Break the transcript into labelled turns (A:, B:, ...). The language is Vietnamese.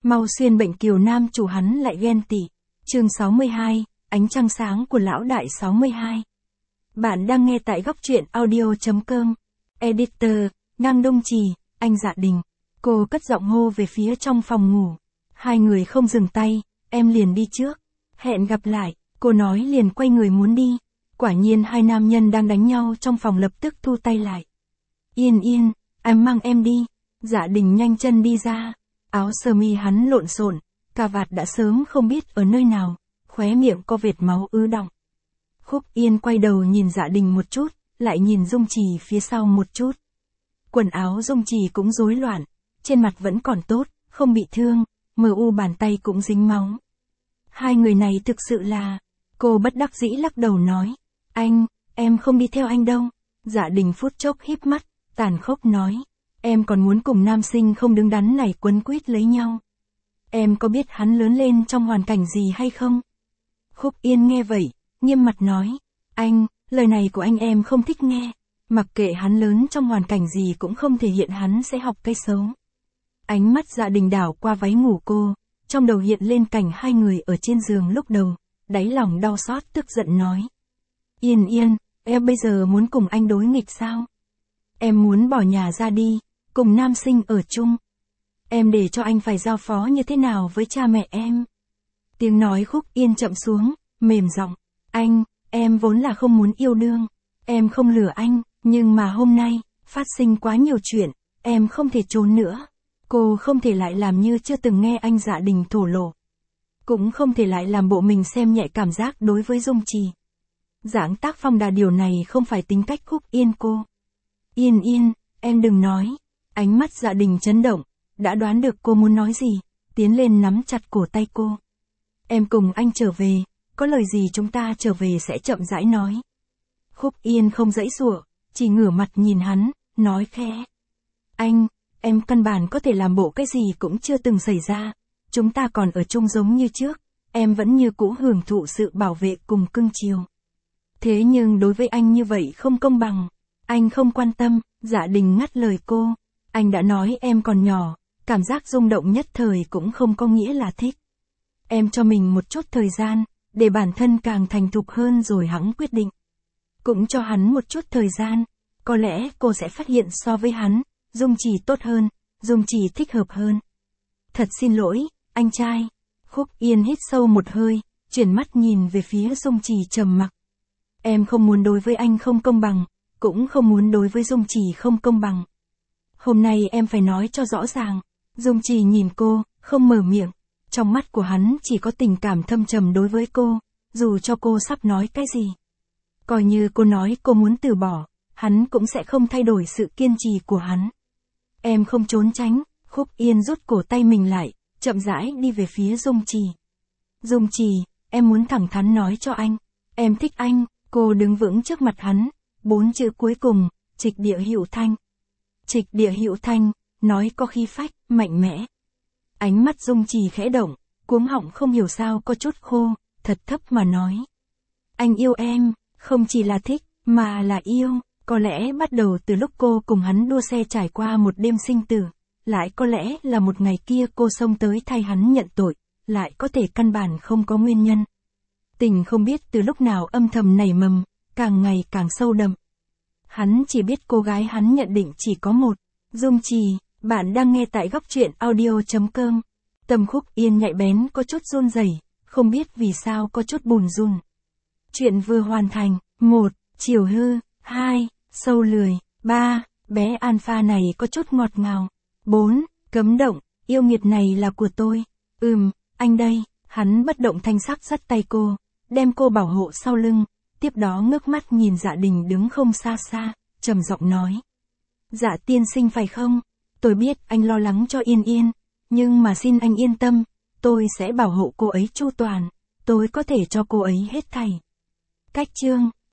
A: Mau xuyên bệnh kiều nam chủ hắn lại ghen tị. Chương 62, ánh trăng sáng của lão đại 62. Bạn đang nghe tại góc truyện audio.com. Editor, Ngang Đông Trì, anh Dạ Đình. Cô cất giọng hô về phía trong phòng ngủ. Hai người không dừng tay, em liền đi trước. Hẹn gặp lại, cô nói liền quay người muốn đi. Quả nhiên hai nam nhân đang đánh nhau trong phòng lập tức thu tay lại. Yên yên, anh mang em đi. Dạ Đình nhanh chân đi ra. Áo sơ mi hắn lộn xộn, cà vạt đã sớm không biết ở nơi nào, khóe miệng có vệt máu ứ đọng. Khúc Yên quay đầu nhìn Dạ Đình một chút, lại nhìn Dung Trì phía sau một chút. Quần áo Dung Trì cũng rối loạn, trên mặt vẫn còn tốt, không bị thương, mờ u bàn tay cũng dính máu. Hai người này thực sự là... Cô bất đắc dĩ lắc đầu nói, anh, em không đi theo anh đâu. Dạ Đình phút chốc híp mắt, tàn khốc nói, em còn muốn cùng nam sinh không đứng đắn này quấn quýt lấy nhau. Em có biết hắn lớn lên trong hoàn cảnh gì hay không? Khúc Yên nghe vậy, nghiêm mặt nói, anh, lời này của anh em không thích nghe. Mặc kệ hắn lớn trong hoàn cảnh gì cũng không thể hiện hắn sẽ học cái xấu. Ánh mắt Dạ Đình đảo qua váy ngủ cô, trong đầu hiện lên cảnh hai người ở trên giường lúc đầu, đáy lòng đau xót tức giận nói. Yên yên, em bây giờ muốn cùng anh đối nghịch sao? Em muốn bỏ nhà ra đi, cùng nam sinh ở chung. Em để cho anh phải giao phó như thế nào với cha mẹ em? Tiếng nói Khúc Yên chậm xuống, mềm giọng. Anh, em vốn là không muốn yêu đương. Em không lừa anh, nhưng mà hôm nay, phát sinh quá nhiều chuyện, em không thể trốn nữa. Cô không thể lại làm như chưa từng nghe anh Dạ Đình thổ lộ. Cũng không thể lại làm bộ mình xem nhẹ cảm giác đối với Dung Trì. Dáng tác phong đà điều này không phải tính cách Khúc Yên cô. Yên yên, em đừng nói. Ánh mắt Dạ Đình chấn động, đã đoán được cô muốn nói gì, tiến lên nắm chặt cổ tay cô. Em cùng anh trở về, có lời gì chúng ta trở về sẽ chậm rãi nói. Khúc Yên không giãy giụa, chỉ ngửa mặt nhìn hắn, nói khẽ. Anh, em căn bản có thể làm bộ cái gì cũng chưa từng xảy ra. Chúng ta còn ở chung giống như trước, em vẫn như cũ hưởng thụ sự bảo vệ cùng cưng chiều. Thế nhưng đối với anh như vậy không công bằng. Anh không quan tâm. Dạ Đình ngắt lời cô. Anh đã nói em còn nhỏ, cảm giác rung động nhất thời cũng không có nghĩa là thích. Em cho mình một chút thời gian, để bản thân càng thành thục hơn rồi hẵng quyết định. Cũng cho hắn một chút thời gian, có lẽ cô sẽ phát hiện so với hắn, Dung Trì tốt hơn, Dung Trì thích hợp hơn. Thật xin lỗi, anh trai. Khúc Yên hít sâu một hơi, chuyển mắt nhìn về phía Dung Trì trầm mặc. Em không muốn đối với anh không công bằng, cũng không muốn đối với Dung Trì không công bằng. Hôm nay em phải nói cho rõ ràng. Dung Trì nhìn cô, không mở miệng. Trong mắt của hắn chỉ có tình cảm thâm trầm đối với cô, dù cho cô sắp nói cái gì. Coi như cô nói cô muốn từ bỏ, hắn cũng sẽ không thay đổi sự kiên trì của hắn. Em không trốn tránh. Khúc Yên rút cổ tay mình lại, chậm rãi đi về phía Dung Trì. Dung Trì, em muốn thẳng thắn nói cho anh. Em thích anh. Cô đứng vững trước mặt hắn. 4 chữ cuối cùng, Trịch Địa Hữu Thanh. Trịch Địa Hữu Thanh, nói có khí phách, mạnh mẽ. Ánh mắt Dung Trì khẽ động, cuống họng không hiểu sao có chút khô, thật thấp mà nói. Anh yêu em, không chỉ là thích, mà là yêu. Có lẽ bắt đầu từ lúc cô cùng hắn đua xe trải qua một đêm sinh tử. Lại có lẽ là một ngày kia cô xông tới thay hắn nhận tội, lại có thể căn bản không có nguyên nhân. Tình không biết từ lúc nào âm thầm nảy mầm, càng ngày càng sâu đậm. Hắn chỉ biết cô gái hắn nhận định chỉ có một. Dung Trì, bạn đang nghe tại góc truyện audio.com. Tâm Khúc Yên nhạy bén có chút run rẩy, không biết vì sao có chút bùn rùn. Chuyện vừa hoàn thành. 1. Chiều hư. 2. Sâu lười. 3. Bé alpha này có chút ngọt ngào. 4. Cấm động. Yêu nghiệt này là của tôi. Anh đây. Hắn bất động thanh sắc dắt tay cô, đem cô bảo hộ sau lưng, tiếp đó ngước mắt nhìn Dạ Đình đứng không xa xa, trầm giọng nói. Dạ tiên sinh phải không? Tôi biết anh lo lắng cho Yên Yên, nhưng mà xin anh yên tâm, tôi sẽ bảo hộ cô ấy chu toàn, tôi có thể cho cô ấy hết thảy. Cách chương